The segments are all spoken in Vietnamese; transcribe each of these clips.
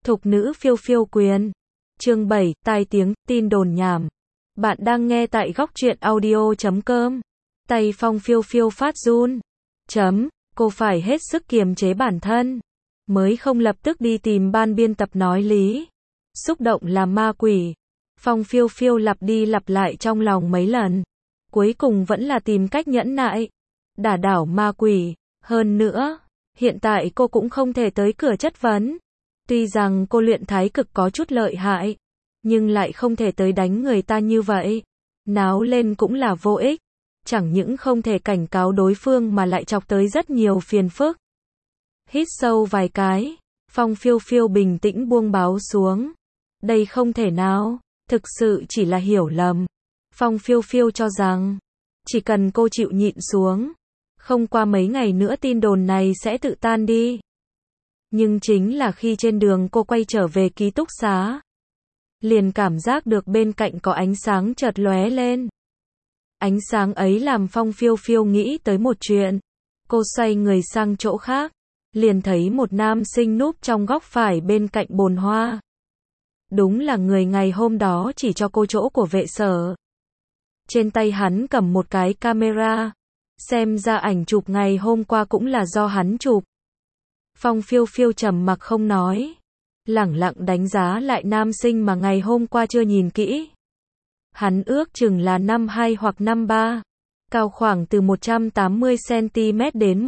Thục nữ phiêu phiêu quyền. Chương 7, tai tiếng, tin đồn nhảm. Bạn đang nghe tại góc truyện audio.com. Tay Phong phiêu phiêu phát run. Cô phải hết sức kiềm chế bản thân. Mới không lập tức đi tìm ban biên tập nói lý. Xúc động là ma quỷ. Phong phiêu phiêu lặp đi lặp lại trong lòng mấy lần. Cuối cùng vẫn là tìm cách nhẫn nại. Đả đảo ma quỷ. Hơn nữa, hiện tại cô cũng không thể tới cửa chất vấn. Tuy rằng cô luyện thái cực có chút lợi hại, nhưng lại không thể tới đánh người ta như vậy. Náo lên cũng là vô ích. Chẳng những không thể cảnh cáo đối phương mà lại chọc tới rất nhiều phiền phức. Hít sâu vài cái, Phong phiêu phiêu bình tĩnh buông báo xuống. Đây không thể nào, thực sự chỉ là hiểu lầm. Phong phiêu phiêu cho rằng, chỉ cần cô chịu nhịn xuống, không qua mấy ngày nữa tin đồn này sẽ tự tan đi. Nhưng chính là khi trên đường cô quay trở về ký túc xá, liền cảm giác được bên cạnh có ánh sáng chợt lóe lên. Ánh sáng ấy làm Phong phiêu phiêu nghĩ tới một chuyện. Cô xoay người sang chỗ khác, liền thấy một nam sinh núp trong góc phải bên cạnh bồn hoa. Đúng là người ngày hôm đó chỉ cho cô chỗ của vệ sở. Trên tay hắn cầm một cái camera, xem ra ảnh chụp ngày hôm qua cũng là do hắn chụp. Phong phiêu phiêu trầm mặc không nói, lẳng lặng đánh giá lại nam sinh mà ngày hôm qua chưa nhìn kỹ. Hắn ước chừng là 52 hoặc 53, cao khoảng từ 180cm đến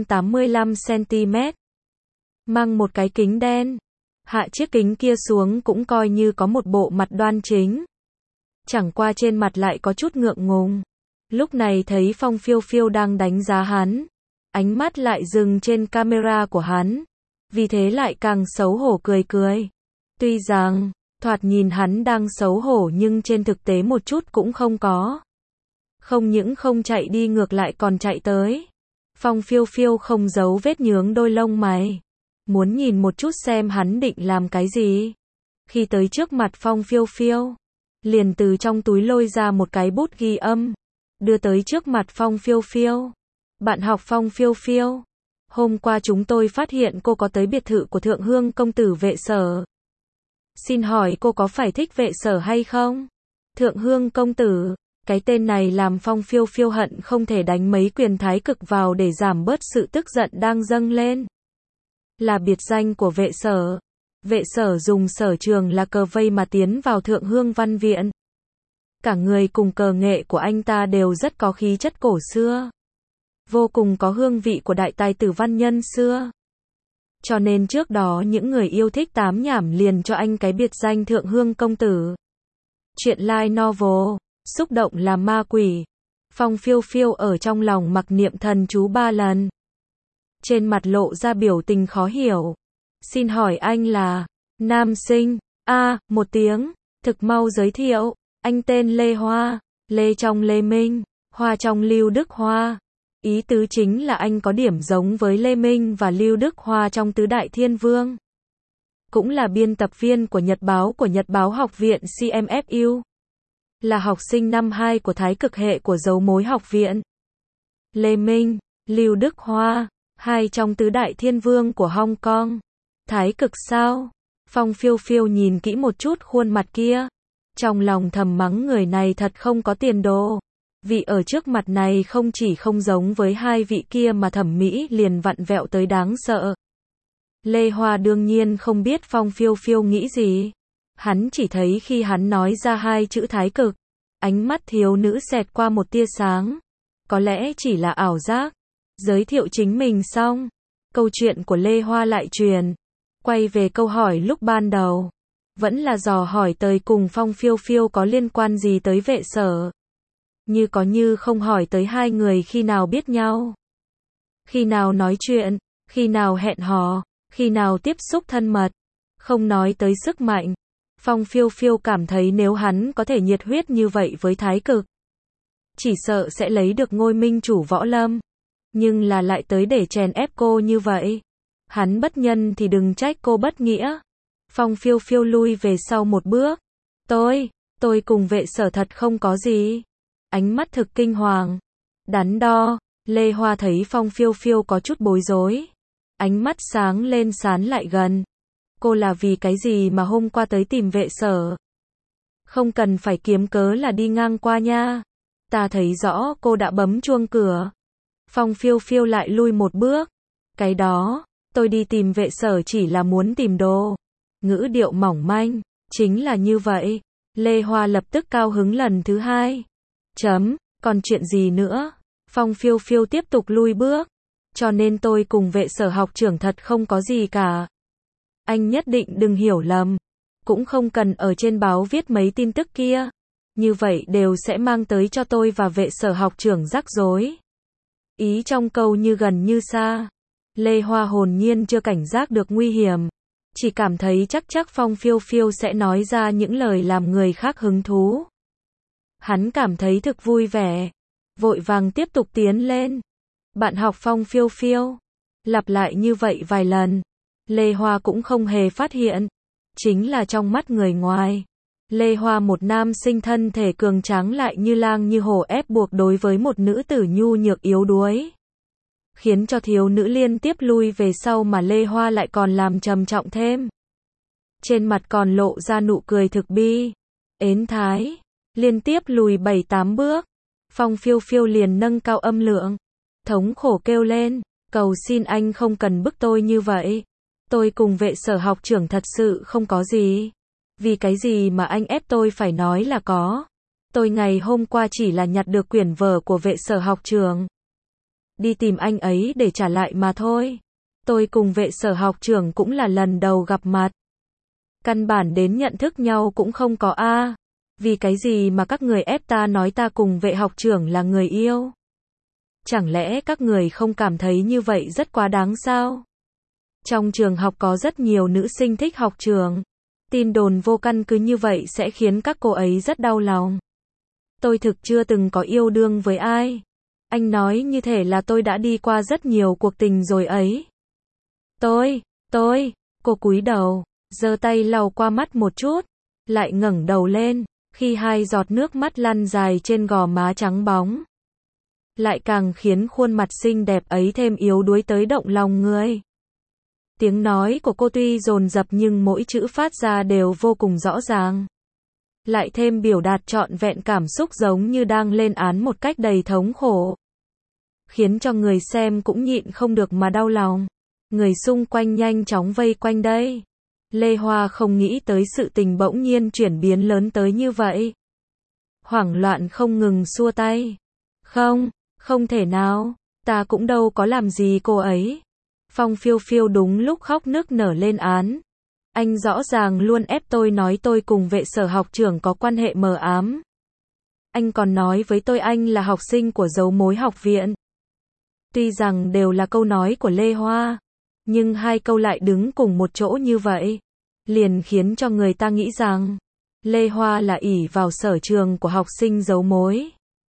185cm. Mang một cái kính đen, hạ chiếc kính kia xuống cũng coi như có một bộ mặt đoan chính. Chẳng qua trên mặt lại có chút ngượng ngùng. Lúc này thấy Phong phiêu phiêu đang đánh giá hắn, ánh mắt lại dừng trên camera của hắn, vì thế lại càng xấu hổ cười cười. Tuy rằng, thoạt nhìn hắn đang xấu hổ nhưng trên thực tế một chút cũng không có. Không những không chạy đi ngược lại còn chạy tới. Phong phiêu phiêu không giấu vết nhướng đôi lông mày. Muốn nhìn một chút xem hắn định làm cái gì. Khi tới trước mặt Phong phiêu phiêu, liền từ trong túi lôi ra một cái bút ghi âm, đưa tới trước mặt Phong phiêu phiêu. Bạn học Phong phiêu phiêu, hôm qua chúng tôi phát hiện cô có tới biệt thự của Thượng Hương công tử vệ sở. Xin hỏi cô có phải thích vệ sở hay không? Thượng Hương công tử, cái tên này làm Phong phiêu phiêu hận không thể đánh mấy quyền thái cực vào để giảm bớt sự tức giận đang dâng lên. Là biệt danh của vệ sở. Vệ sở dùng sở trường là cờ vây mà tiến vào Thượng Hương văn viện. Cả người cùng cờ nghệ của anh ta đều rất có khí chất cổ xưa. Vô cùng có hương vị của đại tài tử văn nhân xưa. Cho nên trước đó những người yêu thích tám nhảm liền cho anh cái biệt danh Thượng Hương công tử. Chuyện light novel, xúc động là ma quỷ. Phong phiêu phiêu ở trong lòng mặc niệm thần chú 3 lần. Trên mặt lộ ra biểu tình khó hiểu. Xin hỏi anh là? Nam sinh. Một tiếng. Thực mau giới thiệu. Anh tên Lê Hoa. Lê trong Lê Minh, Hoa trong Lưu Đức Hoa. Ý tứ chính là anh có điểm giống với Lê Minh và Lưu Đức Hoa trong Tứ Đại Thiên Vương. Cũng là biên tập viên của Nhật báo Học viện CMFU. Là học sinh năm 2 của Thái cực hệ của Dấu Mối Học viện. Lê Minh, Lưu Đức Hoa, hai trong Tứ Đại Thiên Vương của Hong Kong. Thái cực sao? Phong phiêu phiêu nhìn kỹ một chút khuôn mặt kia. Trong lòng thầm mắng người này thật không có tiền đồ. Vị ở trước mặt này không chỉ không giống với hai vị kia mà thẩm mỹ liền vặn vẹo tới đáng sợ. Lê Hoa đương nhiên không biết Phong phiêu phiêu nghĩ gì. Hắn chỉ thấy khi hắn nói ra hai chữ thái cực, ánh mắt thiếu nữ xẹt qua một tia sáng. Có lẽ chỉ là ảo giác. Giới thiệu chính mình xong, câu chuyện của Lê Hoa lại truyền. Quay về câu hỏi lúc ban đầu. Vẫn là dò hỏi tới cùng Phong phiêu phiêu có liên quan gì tới vệ sở. Như có như không hỏi tới hai người khi nào biết nhau. Khi nào nói chuyện, khi nào hẹn hò, khi nào tiếp xúc thân mật. Không nói tới sức mạnh. Phong phiêu phiêu cảm thấy nếu hắn có thể nhiệt huyết như vậy với thái cực, chỉ sợ sẽ lấy được ngôi minh chủ võ lâm. Nhưng là lại tới để chèn ép cô như vậy. Hắn bất nhân thì đừng trách cô bất nghĩa. Phong phiêu phiêu lui về sau một bước. Tôi cùng vệ sở thật không có gì. Ánh mắt thực kinh hoàng. Đắn đo. Lê Hoa thấy Phong phiêu phiêu có chút bối rối. Ánh mắt sáng lên sán lại gần. cô là vì cái gì mà hôm qua tới tìm vệ sở? Không cần phải kiếm cớ là đi ngang qua nha. Ta thấy rõ cô đã bấm chuông cửa. Phong Phiêu Phiêu lại lui một bước. Cái đó, tôi đi tìm vệ sở chỉ là muốn tìm đồ. Ngữ điệu mỏng manh, chính là như vậy. Lê Hoa lập tức cao hứng lần thứ hai. Còn chuyện gì nữa? Phong Phiêu Phiêu tiếp tục lui bước. Cho nên tôi cùng vệ sở học trưởng thật không có gì cả. Anh nhất định đừng hiểu lầm. Cũng không cần ở trên báo viết mấy tin tức kia. Như vậy đều sẽ mang tới cho tôi và vệ sở học trưởng rắc rối. Ý trong câu như gần như xa. Lê Hoa hồn nhiên chưa cảnh giác được nguy hiểm. Chỉ cảm thấy chắc Phong Phiêu Phiêu sẽ nói ra những lời làm người khác hứng thú. Hắn cảm thấy thực vui vẻ. Vội vàng tiếp tục tiến lên. Bạn học Phong Phiêu Phiêu. Lặp lại như vậy vài lần. Lê Hoa cũng không hề phát hiện. Chính là trong mắt người ngoài. Lê Hoa một nam sinh thân thể cường tráng lại như lang như hổ ép buộc đối với một nữ tử nhu nhược yếu đuối. Khiến cho thiếu nữ liên tiếp lui về sau mà Lê Hoa lại còn làm trầm trọng thêm. Trên mặt còn lộ ra nụ cười thực bi. Ến thái. Liên tiếp lùi 7-8 bước. Phong Phiêu Phiêu liền nâng cao âm lượng. Thống khổ kêu lên. Cầu xin anh không cần bức tôi như vậy. Tôi cùng vệ sở học trưởng thật sự không có gì. Vì cái gì mà anh ép tôi phải nói là có. Tôi ngày hôm qua chỉ là nhặt được quyển vở của vệ sở học trưởng. Đi tìm anh ấy để trả lại mà thôi. Tôi cùng vệ sở học trưởng cũng là lần đầu gặp mặt. Căn bản đến nhận thức nhau cũng không có a. Vì cái gì mà các người ép ta nói ta cùng vệ học trưởng là người yêu? Chẳng lẽ các người không cảm thấy như vậy rất quá đáng sao? Trong trường học có rất nhiều nữ sinh thích học trưởng. Tin đồn vô căn cứ như vậy sẽ khiến các cô ấy rất đau lòng. Tôi thực chưa từng có yêu đương với ai. Anh nói như thể là tôi đã đi qua rất nhiều cuộc tình rồi ấy. Cô cúi đầu, giơ tay lau qua mắt một chút, lại ngẩng đầu lên, khi hai giọt nước mắt lăn dài trên gò má trắng bóng. Lại càng khiến khuôn mặt xinh đẹp ấy thêm yếu đuối tới động lòng người. Tiếng nói của cô tuy dồn dập nhưng mỗi chữ phát ra đều vô cùng rõ ràng. Lại thêm biểu đạt trọn vẹn cảm xúc giống như đang lên án một cách đầy thống khổ. Khiến cho người xem cũng nhịn không được mà đau lòng. Người xung quanh nhanh chóng vây quanh đây. Lê Hoa không nghĩ tới sự tình bỗng nhiên chuyển biến lớn tới như vậy. Hoảng loạn không ngừng xua tay. Không thể nào, ta cũng đâu có làm gì cô ấy. Phong Phiêu Phiêu đúng lúc khóc nức nở lên án. Anh rõ ràng luôn ép tôi nói tôi cùng vệ sở học trưởng có quan hệ mờ ám. Anh còn nói với tôi anh là học sinh của dấu mối học viện. Tuy rằng đều là câu nói của Lê Hoa, nhưng hai câu lại đứng cùng một chỗ như vậy, liền khiến cho người ta nghĩ rằng Lê Hoa là ỷ vào sở trường của học sinh dấu mối.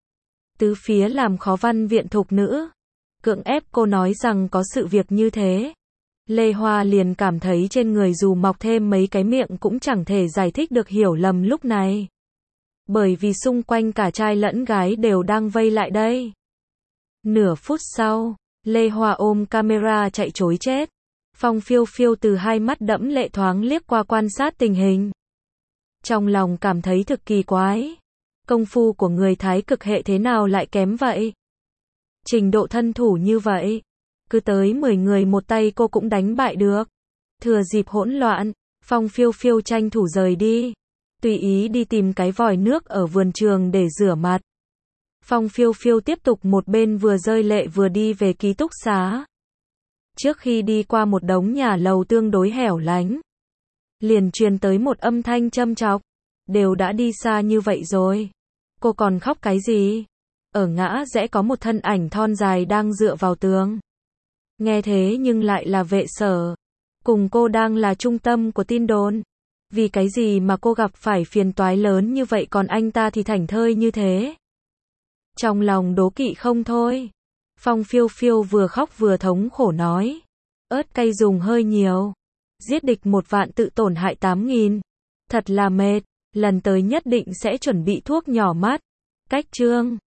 Tứ phía làm khó văn viện thục nữ, cưỡng ép cô nói rằng có sự việc như thế. Lê Hoa liền cảm thấy trên người dù mọc thêm mấy cái miệng cũng chẳng thể giải thích được hiểu lầm lúc này. Bởi vì xung quanh cả trai lẫn gái đều đang vây lại đây. Nửa phút sau, Lê Hoa ôm camera chạy trối chết. Phong Phiêu Phiêu từ hai mắt đẫm lệ thoáng liếc qua quan sát tình hình. Trong lòng cảm thấy thực kỳ quái. Công phu của người Thái cực hệ thế nào lại kém vậy? Trình độ thân thủ như vậy, cứ tới 10 người một tay cô cũng đánh bại được. Thừa dịp hỗn loạn, Phong Phiêu Phiêu tranh thủ rời đi. Tùy ý đi tìm cái vòi nước ở vườn trường để rửa mặt. Phong Phiêu Phiêu tiếp tục một bên vừa rơi lệ vừa đi về ký túc xá. Trước khi đi qua một đống nhà lầu tương đối hẻo lánh, liền truyền tới một âm thanh châm chọc. Đều đã đi xa như vậy rồi, cô còn khóc cái gì? Ở ngã rẽ có một thân ảnh thon dài đang dựa vào tường. Nghe thế nhưng lại là vệ sở. Cùng cô đang là trung tâm của tin đồn. Vì cái gì mà cô gặp phải phiền toái lớn như vậy còn anh ta thì thảnh thơi như thế? Trong lòng đố kỵ không thôi. Phong Phiêu Phiêu vừa khóc vừa thống khổ nói. Ớt cay dùng hơi nhiều. Giết địch 1 vạn tự tổn hại 8.000. Thật là mệt. Lần tới nhất định sẽ chuẩn bị thuốc nhỏ mắt. Cách chương